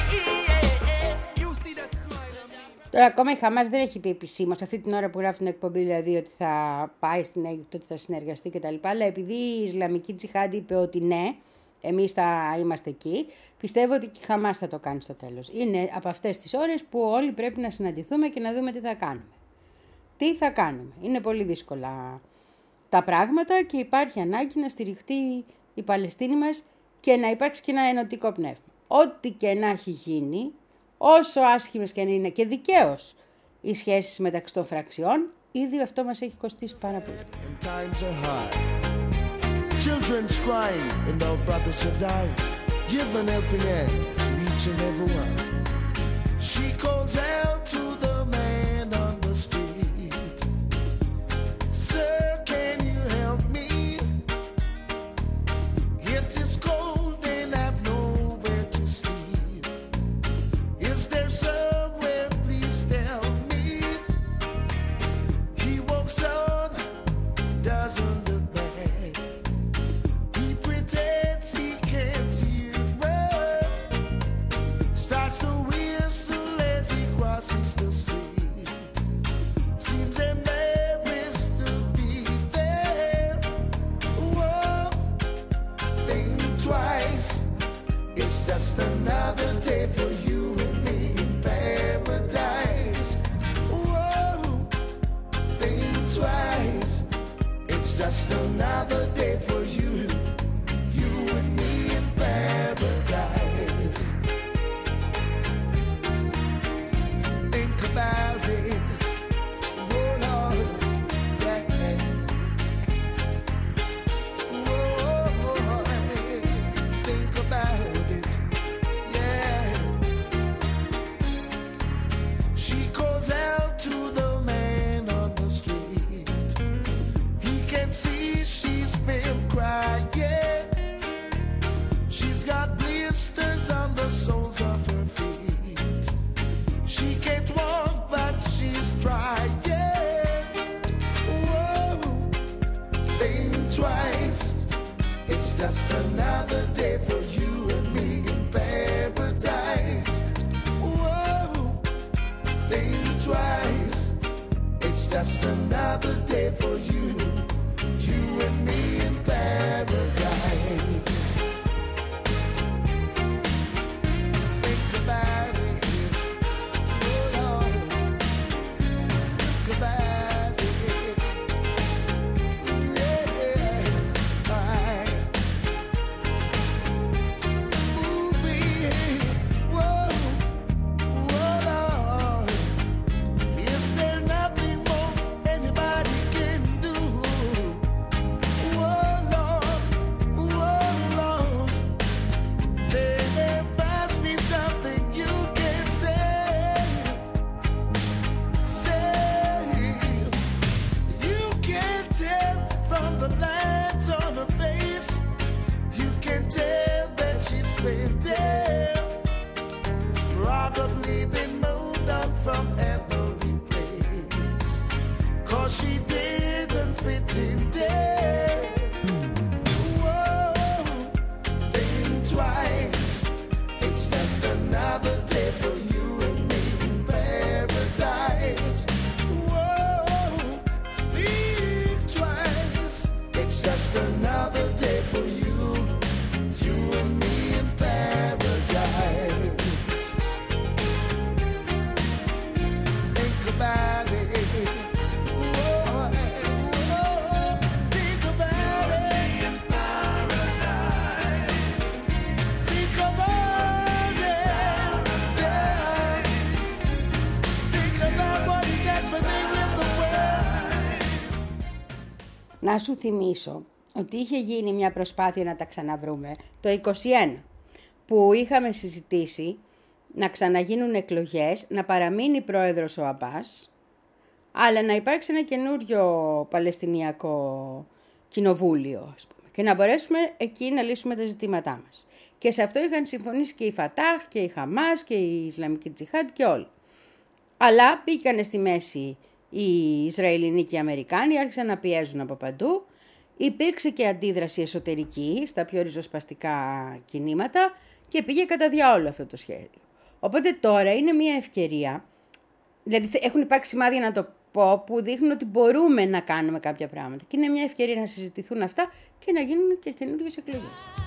Indies. You see that smile on me. Τώρα ακόμα η Χαμάς δεν έχει πει επισήμως αυτή την ώρα που γράφει την εκπομπή, δηλαδή ότι θα πάει στην Αίγυπτο, ότι θα συνεργαστεί κτλ. Αλλά επειδή η Ισλαμική Τζιχάντη είπε ότι ναι, εμείς θα είμαστε εκεί, πιστεύω ότι και η Χαμάς θα το κάνει στο τέλος. Είναι από αυτές τις ώρες που όλοι πρέπει να συναντηθούμε και να δούμε τι θα κάνουμε. Τι θα κάνουμε. Είναι πολύ δύσκολα τα πράγματα και υπάρχει ανάγκη να στηριχτεί η Παλαιστίνη μας και να υπάρξει και ένα ενωτικό πνεύμα. Ό,τι και να έχει γίνει, όσο άσχημες και αν είναι και δικαίως οι σχέσεις μεταξύ των φραξιών, ήδη αυτό μας έχει κοστίσει πάρα πολύ. And times are hard. Children's crying and our brothers have died. Give an helping hand to each and every one. She calls out to the man on the street. Sir, can you help me? It is cold and I've nowhere to sleep. Is there somewhere, please tell me? He walks on, doesn't look back. He pretends he can't hear her. Starts to whistle as he crosses the street. Seems embarrassed to be there. Whoa, think twice. It's just another day for you and me in paradise. Whoa, think twice. It's just another day for you, you and me in paradise. Think about it. Oh Lord, yeah. Whoa, think about it. Yeah. She calls out to the man on the street. He can see she's been crying. dead, probably been moved on from every place, 'cause she didn't fit in there. Whoa, think twice, it's just another day for you and me in paradise. Whoa, think twice, it's just another day for you, you and me in paradise. Think about it. Whoa, whoa, think about it. In paradise. Think about it. Yeah. Think about what is happening in the world. Να σου θυμίσω ότι είχε γίνει μια προσπάθεια να τα ξαναβρούμε το είκοσι ένα, που είχαμε συζητήσει να ξαναγίνουν εκλογές, να παραμείνει πρόεδρος ο Αμπάς, αλλά να υπάρξει ένα καινούριο Παλαιστινιακό κοινοβούλιο, ας πούμε, και να μπορέσουμε εκεί να λύσουμε τα ζητήματά μας. Και σε αυτό είχαν συμφωνήσει και η Φατάχ και η Χαμάς και η Ισλαμική Τζιχάντ και όλοι. Αλλά μπήκανε στη μέση οι Ισραηλινοί και οι Αμερικάνοι, άρχισαν να πιέζουν από παντού. Υπήρξε και αντίδραση εσωτερική στα πιο ριζοσπαστικά κινήματα και πήγε κατά διάολο αυτό το σχέδιο. Οπότε τώρα είναι μια ευκαιρία, δηλαδή έχουν υπάρξει σημάδια να το πω που δείχνουν ότι μπορούμε να κάνουμε κάποια πράγματα και είναι μια ευκαιρία να συζητηθούν αυτά και να γίνουν και καινούργιες εκλογές.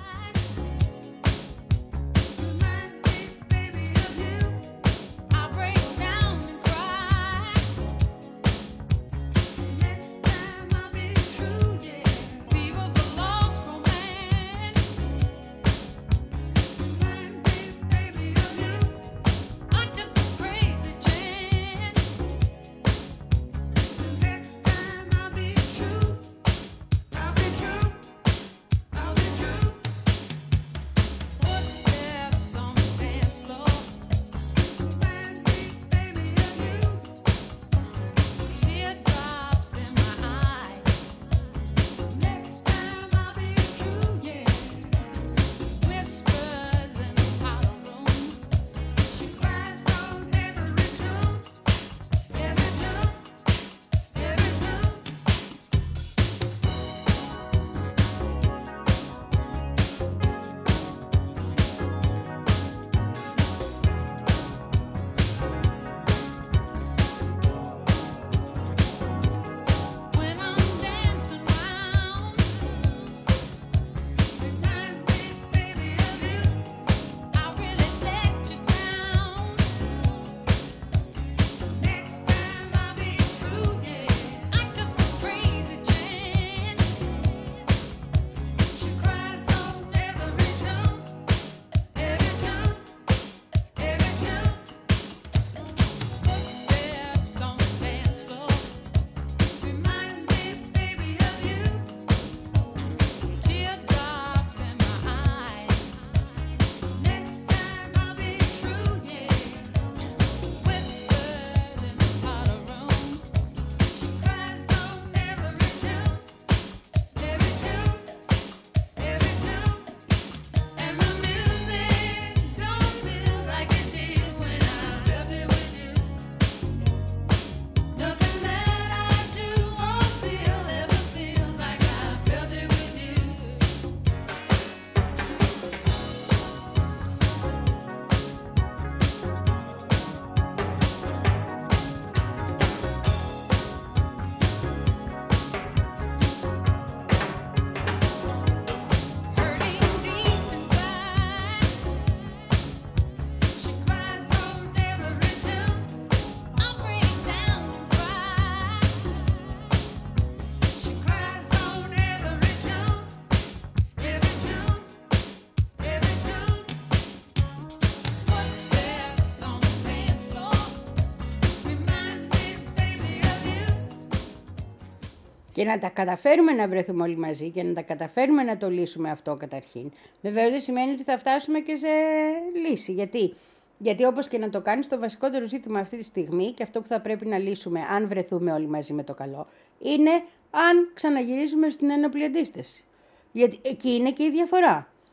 Και να τα καταφέρουμε να βρεθούμε όλοι μαζί και να τα καταφέρουμε να το λύσουμε αυτό καταρχήν. Βεβαίως δεν σημαίνει ότι θα φτάσουμε και σε λύση. Γιατί, Γιατί όπως και να το κάνεις, το βασικότερο ζήτημα αυτή τη στιγμή και αυτό που θα πρέπει να λύσουμε αν βρεθούμε όλοι μαζί με το καλό, είναι αν ξαναγυρίζουμε στην ένοπλη αντίσταση. Γιατί εκεί είναι και η διαφορά.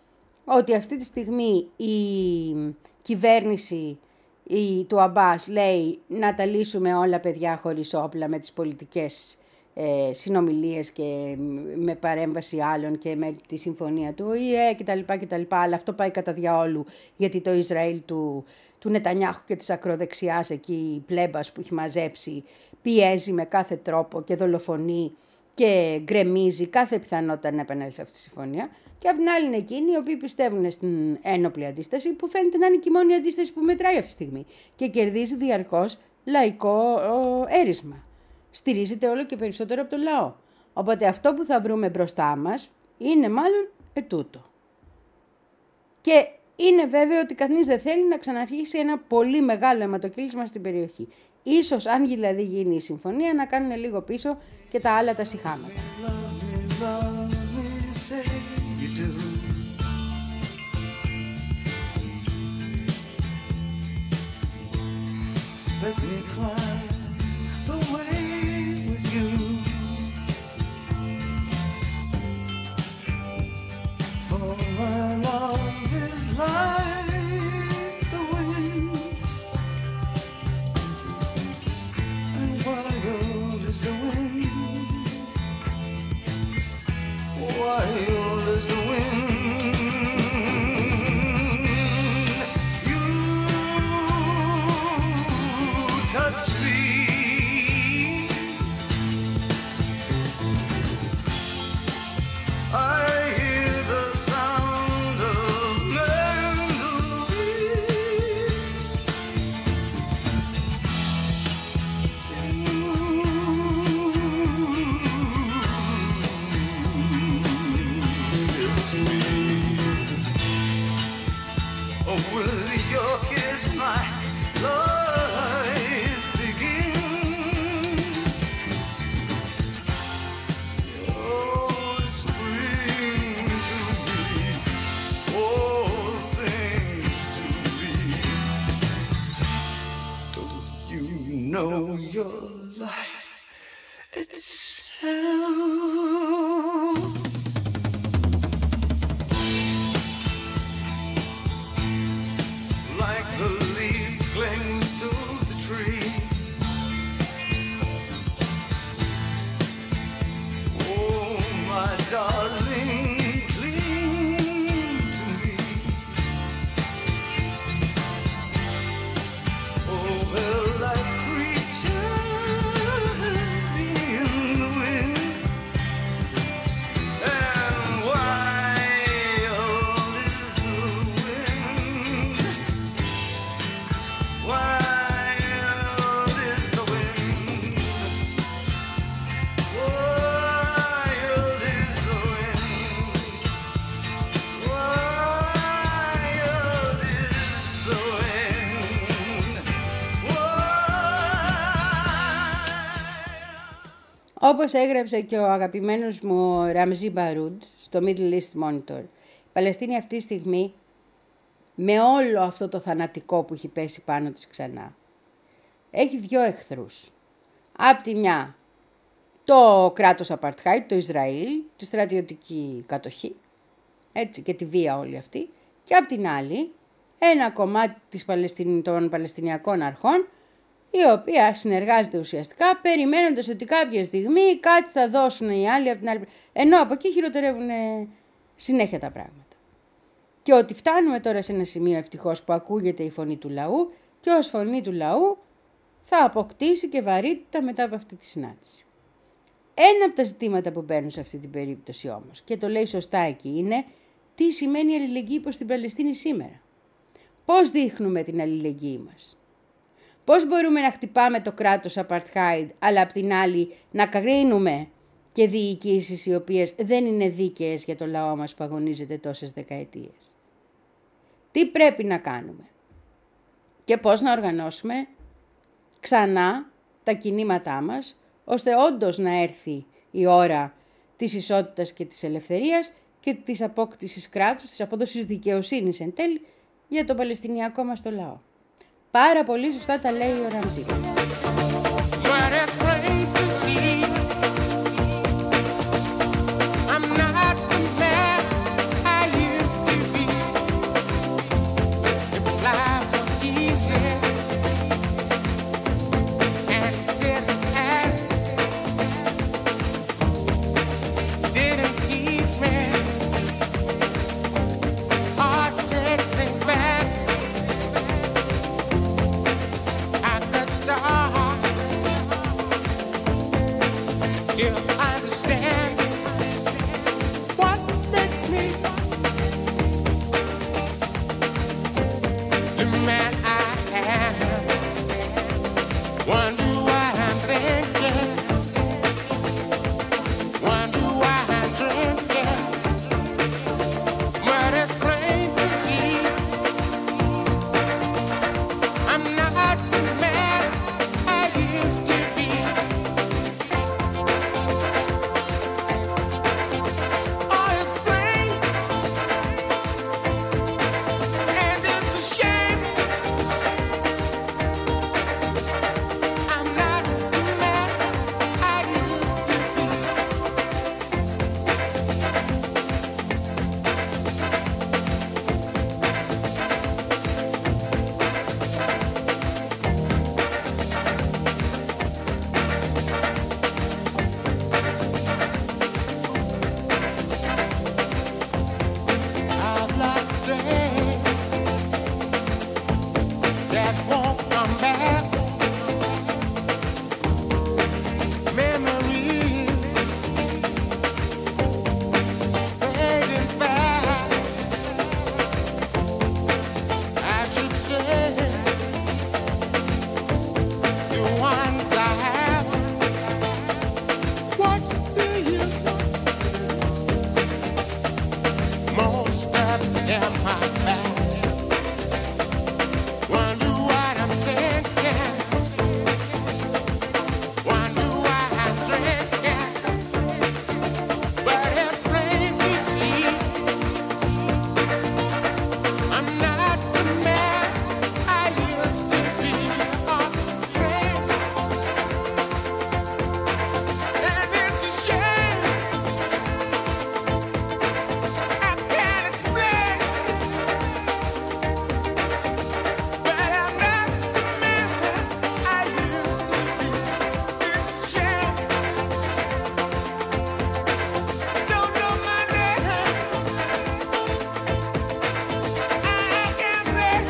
ότι αυτή τη στιγμή η κυβέρνηση η, του Αμπάς λέει να τα λύσουμε όλα παιδιά χωρίς όπλα με τις πολιτικές ε, συνομιλίες και με παρέμβαση άλλων και με τη συμφωνία του ΟΗΕ κτλ. κτλ. Αλλά αυτό πάει κατά διαόλου, γιατί το Ισραήλ του, του Νετανιάχου και της ακροδεξιάς εκεί, η πλέμπας που έχει μαζέψει, πιέζει με κάθε τρόπο και δολοφονεί και γκρεμίζει κάθε πιθανότητα να επανέλθει σε αυτή τη συμφωνία. Και απ' την άλλη είναι εκείνοι οι οποίοι πιστεύουν στην ένοπλη αντίσταση, που φαίνεται να είναι και η μόνη αντίσταση που μετράει αυτή τη στιγμή. Και κερδίζει διαρκώς λαϊκό ο, έρισμα. Στηρίζεται όλο και περισσότερο από το λαό. Οπότε αυτό που θα βρούμε μπροστά μας είναι μάλλον ετούτο. Και είναι βέβαιο ότι κανείς δεν θέλει να ξαναρχίσει ένα πολύ μεγάλο αιματοκύλισμα στην περιοχή. Ίσως, αν δηλαδή γίνει η συμφωνία, να κάνουν λίγο πίσω και τα άλλα τα σιχάματα. Let me fly away with you. For my love is like the wind, and wild is the wind, wild is the wind. Όπως έγραψε και ο αγαπημένος μου Ραμζί Μπαρούντ στο Middle East Monitor, η Παλαιστίνη αυτή τη στιγμή, με όλο αυτό το θανατικό που έχει πέσει πάνω της ξανά, έχει δύο εχθρούς. Απ' τη μια το κράτος Απαρτχάιτ, το Ισραήλ, τη στρατιωτική κατοχή, έτσι, και τη βία όλη αυτή, και απ' την άλλη ένα κομμάτι της Παλαιστινι... των Παλαιστινιακών αρχών, η οποία συνεργάζεται ουσιαστικά περιμένοντας ότι κάποια στιγμή κάτι θα δώσουν οι άλλοι από την άλλη. Ενώ από εκεί χειροτερεύουν συνέχεια τα πράγματα. Και ότι φτάνουμε τώρα σε ένα σημείο ευτυχώς που ακούγεται η φωνή του λαού και ως φωνή του λαού θα αποκτήσει και βαρύτητα μετά από αυτή τη συνάντηση. Ένα από τα ζητήματα που μπαίνουν σε αυτή την περίπτωση όμως, και το λέει σωστά εκεί, είναι τι σημαίνει αλληλεγγύη προς την Παλαιστίνη σήμερα. Πώς δείχνουμε την αλληλεγγύη μας. Πώς μπορούμε να χτυπάμε το κράτος Apartheid, αλλά απ' την άλλη να κρίνουμε και διοικήσεις οι οποίες δεν είναι δίκαιες για το λαό μας που αγωνίζεται τόσες δεκαετίες. Τι πρέπει να κάνουμε και πώς να οργανώσουμε ξανά τα κινήματά μας, ώστε όντως να έρθει η ώρα της ισότητας και της ελευθερίας και της απόκτησης κράτους, της απόδοσης δικαιοσύνης εν τέλει για το Παλαιστινιακό μας το λαό. Πάρα πολύ σωστά τα λέει ο Ραμζί. I'm not the man I used to be. that won't come back. Memories fading fast, I should say. The ones I have, what's the use? Most of them are back. Wonder what I'm thinking. Wonder why I'm drinking. But it's plain to see I'm not the man I used to be on the street. And it's a shame I can't explain. But I'm not the man I used to be. It's a shame. Don't know my name. I can't blame.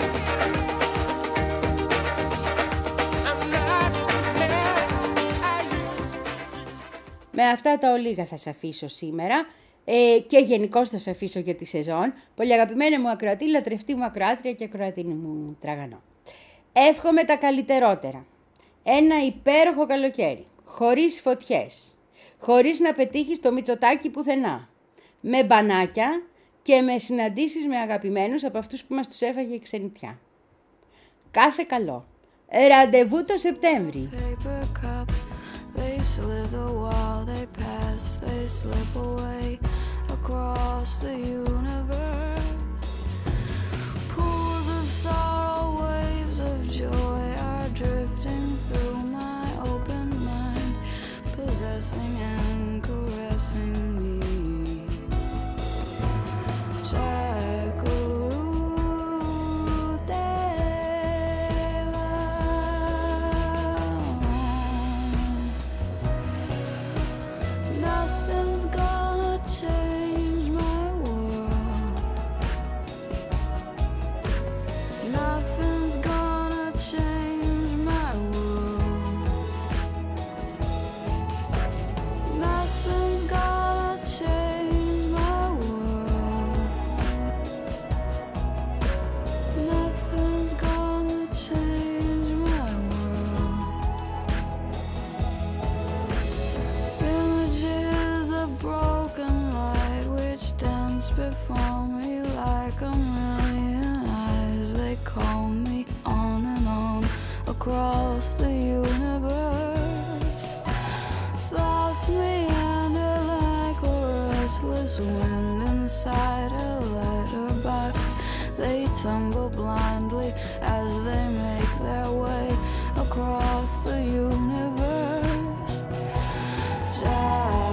I'm not the man I used to be. Με αυτά τα ολίγα θα σε αφήσω σήμερα ε, και γενικώς θα σε αφήσω για τη σεζόν. Πολύ αγαπημένη μου ακροατή, λατρευτή μου ακροάτρια και ακροατίνη μου τραγανό. Εύχομαι τα καλύτερότερα. Ένα υπέροχο καλοκαίρι, χωρίς φωτιές, χωρίς να πετύχεις το Μητσοτάκι πουθενά, με μπανάκια και με συναντήσεις με αγαπημένους από αυτούς που μας τους έφαγε η ξενιτιά. Κάθε καλό. Ραντεβού το Σεπτέμβρη. Paper cup, they slither while they pass, they slip away across the universe. Pools of sorrow, waves of joy are drifting through my open mind, possessing and caressing me. Nothing's gonna change my world. Nothing's gonna change my world. Nothing's gonna change my world. Nothing's gonna change my world. Images of broken light which dance before me like a million eyes. They call me on and on across the universe. Thoughts meander like a restless wind inside a letterbox. They tumble blindly as they make their way across the universe. Child.